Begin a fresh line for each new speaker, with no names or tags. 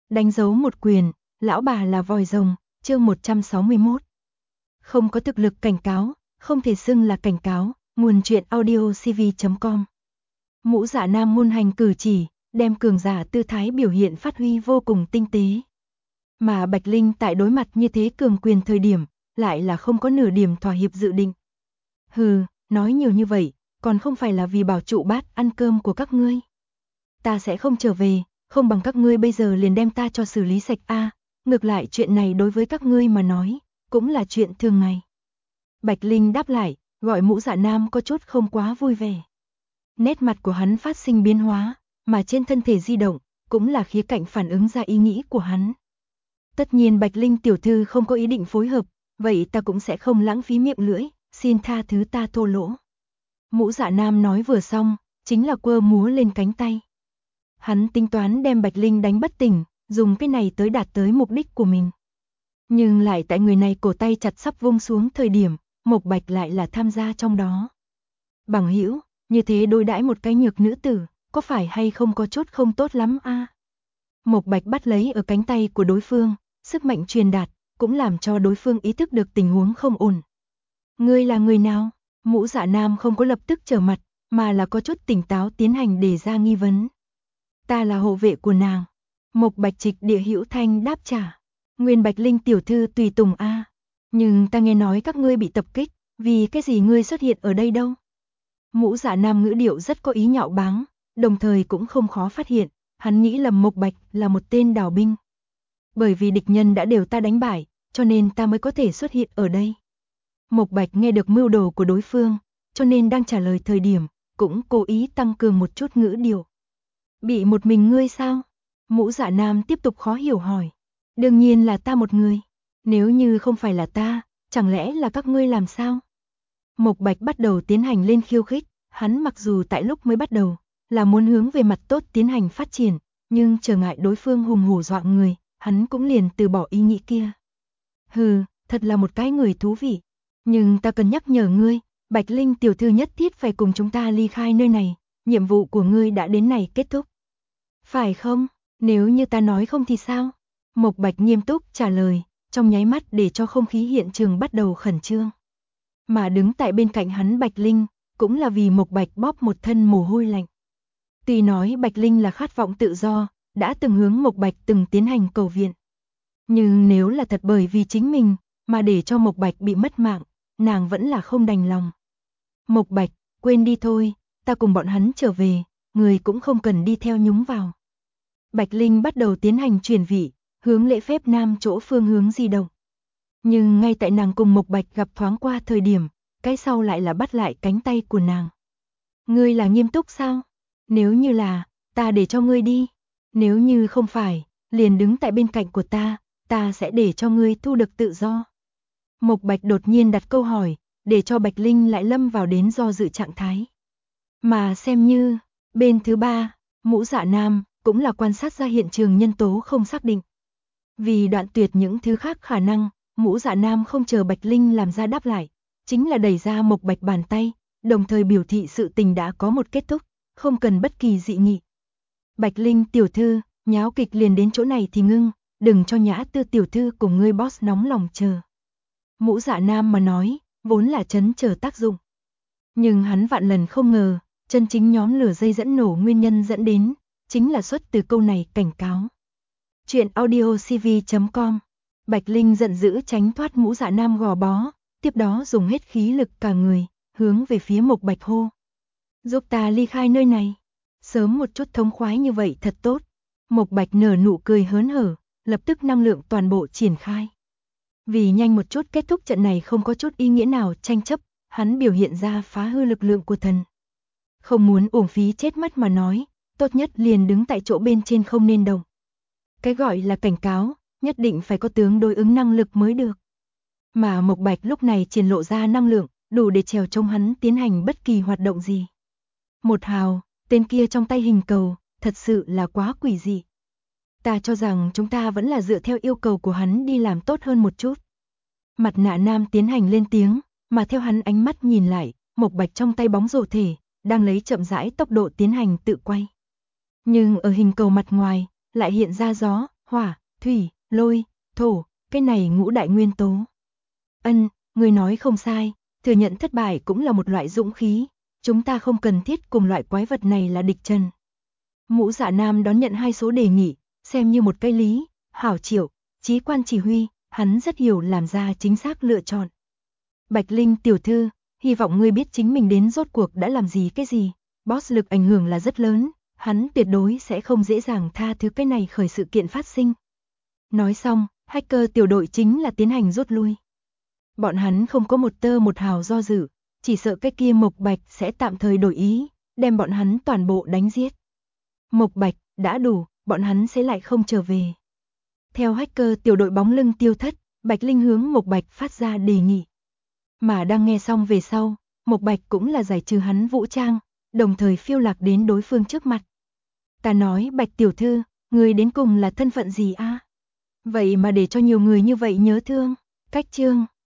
Đánh dấu một quyền, lão bà là vòi rồng, chương 161. Không có thực lực cảnh cáo, không thể xưng là cảnh cáo, nguồn truyện audio cv.com. Mũ Dạ Nam ngôn hành cử chỉ, đem cường giả tư thái biểu hiện phát huy vô cùng tinh tế. Mà Bạch Linh tại đối mặt như thế cường quyền thời điểm, lại là không có nửa điểm thỏa hiệp dự định. Hừ, nói nhiều như vậy, còn không phải là vì bảo trụ bát ăn cơm của các ngươi. Ta sẽ không trở về, không bằng các ngươi bây giờ liền đem ta cho xử lý sạch a. Ngược lại chuyện này đối với các ngươi mà nói, cũng là chuyện thường ngày. Bạch Linh đáp lại, gọi Mũ Dạ Nam có chút không quá vui vẻ. Nét mặt của hắn phát sinh biến hóa, mà trên thân thể di động, cũng là khía cạnh phản ứng ra ý nghĩ của hắn. Tất nhiên Bạch Linh tiểu thư không có ý định phối hợp, vậy ta cũng sẽ không lãng phí miệng lưỡi, xin tha thứ ta thô lỗ. Mũ Dạ Nam nói vừa xong, chính là quơ múa lên cánh tay. Hắn tính toán đem Bạch Linh đánh bất tỉnh, dùng cái này tới đạt tới mục đích của mình. Nhưng lại tại người này cổ tay chặt sắp vung xuống thời điểm, Mộc Bạch lại là tham gia trong đó. Bằng hữu, như thế đối đãi một cái nhược nữ tử, có phải hay không có chút không tốt lắm a? Mộc Bạch bắt lấy ở cánh tay của đối phương, sức mạnh truyền đạt, cũng làm cho đối phương ý thức được tình huống không ổn. Ngươi là người nào? Mũ Dạ Nam không có lập tức trở mặt, mà là có chút tỉnh táo tiến hành đề ra nghi vấn. Ta là hộ vệ của nàng. Mộc Bạch trịch địa hữu thanh đáp trả. Nguyên Bạch Linh tiểu thư tùy tùng a. Nhưng ta nghe nói các ngươi bị tập kích, vì cái gì ngươi xuất hiện ở đây đâu? Mũ Dạ Nam ngữ điệu rất có ý nhạo báng, đồng thời cũng không khó phát hiện, hắn nghĩ lầm Mộc Bạch là một tên đào binh. Bởi vì địch nhân đã đều ta đánh bại, cho nên ta mới có thể xuất hiện ở đây. Mộc Bạch nghe được mưu đồ của đối phương, cho nên đang trả lời thời điểm, cũng cố ý tăng cường một chút ngữ điệu. Bị một mình ngươi sao? Mũ Dạ Nam tiếp tục khó hiểu hỏi. Đương nhiên là ta một người. Nếu như không phải là ta, chẳng lẽ là các ngươi làm sao? Mộc Bạch bắt đầu tiến hành lên khiêu khích, hắn mặc dù tại lúc mới bắt đầu, là muốn hướng về mặt tốt tiến hành phát triển, nhưng trở ngại đối phương hùng hổ dọa người, hắn cũng liền từ bỏ ý nghĩ kia. Hừ, thật là một cái người thú vị. Nhưng ta cần nhắc nhở ngươi, Bạch Linh tiểu thư nhất thiết phải cùng chúng ta ly khai nơi này, nhiệm vụ của ngươi đã đến này kết thúc. Phải không? Nếu như ta nói không thì sao? Mộc Bạch nghiêm túc trả lời, trong nháy mắt để cho không khí hiện trường bắt đầu khẩn trương. Mà đứng tại bên cạnh hắn Bạch Linh, cũng là vì Mộc Bạch bóp một thân mồ hôi lạnh. Tuy nói Bạch Linh là khát vọng tự do, đã từng hướng Mộc Bạch từng tiến hành cầu viện. Nhưng nếu là thật bởi vì chính mình, mà để cho Mộc Bạch bị mất mạng, nàng vẫn là không đành lòng. Mộc Bạch, quên đi thôi, ta cùng bọn hắn trở về, người cũng không cần đi theo nhúng vào. Bạch Linh bắt đầu tiến hành chuyển vị, hướng lễ phép nam chỗ phương hướng di động. Nhưng ngay tại nàng cùng Mộc Bạch gặp thoáng qua thời điểm, cái sau lại là bắt lại cánh tay của nàng. Ngươi là nghiêm túc sao? Nếu như là, ta để cho ngươi đi. Nếu như không phải, liền đứng tại bên cạnh của ta sẽ để cho ngươi thu được tự do. Mộc Bạch đột nhiên đặt câu hỏi, để cho Bạch Linh lại lâm vào đến do dự trạng thái. Mà xem như, bên thứ ba, Mũ Dạ Nam, cũng là quan sát ra hiện trường nhân tố không xác định. Vì đoạn tuyệt những thứ khác khả năng, Mũ Dạ Nam không chờ Bạch Linh làm ra đáp lại, chính là đẩy ra Mộc Bạch bàn tay, đồng thời biểu thị sự tình đã có một kết thúc, không cần bất kỳ dị nghị. Bạch Linh tiểu thư, nháo kịch liền đến chỗ này thì ngưng, đừng cho Nhã Tư tiểu thư cùng ngươi boss nóng lòng chờ. Mũ Dạ Nam mà nói, vốn là trấn chờ tác dụng. Nhưng hắn vạn lần không ngờ, chân chính nhóm lửa dây dẫn nổ nguyên nhân dẫn đến, chính là xuất từ câu này cảnh cáo. Chuyện audio cv.com. Bạch Linh giận dữ tránh thoát Mũ Dạ Nam gò bó, tiếp đó dùng hết khí lực cả người, hướng về phía Mộc Bạch hô. Giúp ta ly khai nơi này. Sớm một chút thống khoái như vậy thật tốt. Mộc Bạch nở nụ cười hớn hở, lập tức năng lượng toàn bộ triển khai. Vì nhanh một chút kết thúc trận này không có chút ý nghĩa nào tranh chấp, hắn biểu hiện ra phá hư lực lượng của thần. Không muốn uổng phí chết mất mà nói, tốt nhất liền đứng tại chỗ bên trên không nên động. Cái gọi là cảnh cáo, nhất định phải có tướng đối ứng năng lực mới được. Mà Mộc Bạch lúc này triển lộ ra năng lượng, đủ để trèo trông hắn tiến hành bất kỳ hoạt động gì. Một hào, tên kia trong tay hình cầu, thật sự là quá quỷ dị. Ta cho rằng chúng ta vẫn là dựa theo yêu cầu của hắn đi làm tốt hơn một chút. Mặt nạ nam tiến hành lên tiếng, mà theo hắn ánh mắt nhìn lại, Mộc Bạch trong tay bóng rổ thể, đang lấy chậm rãi tốc độ tiến hành tự quay. Nhưng ở hình cầu mặt ngoài, lại hiện ra gió, hỏa, thủy, lôi, thổ, cái này ngũ đại nguyên tố. Người nói không sai, thừa nhận thất bại cũng là một loại dũng khí, chúng ta không cần thiết cùng loại quái vật này là địch chân. Mũ Dạ Nam đón nhận 2 số đề nghị, xem như một cái lý, hảo Triệu, chí quan chỉ huy, hắn rất hiểu làm ra chính xác lựa chọn. Bạch Linh tiểu thư, hy vọng ngươi biết chính mình đến rốt cuộc đã làm gì cái gì, boss lực ảnh hưởng là rất lớn, hắn tuyệt đối sẽ không dễ dàng tha thứ cái này khởi sự kiện phát sinh. Nói xong, hacker tiểu đội chính là tiến hành rút lui. Bọn hắn không có một tơ một hào do dự, chỉ sợ cái kia Mộc Bạch sẽ tạm thời đổi ý, đem bọn hắn toàn bộ đánh giết. Mộc Bạch, đã đủ, bọn hắn sẽ lại không trở về. Theo hacker tiểu đội bóng lưng tiêu thất, Bạch Linh hướng Mộc Bạch phát ra đề nghị. Mà đang nghe xong về sau, Mộc Bạch cũng là giải trừ hắn vũ trang, đồng thời phiêu lạc đến đối phương trước mặt. Ta nói Bạch tiểu thư, người đến cùng là thân phận gì a? Vậy mà để cho nhiều người như vậy nhớ thương. Cách chương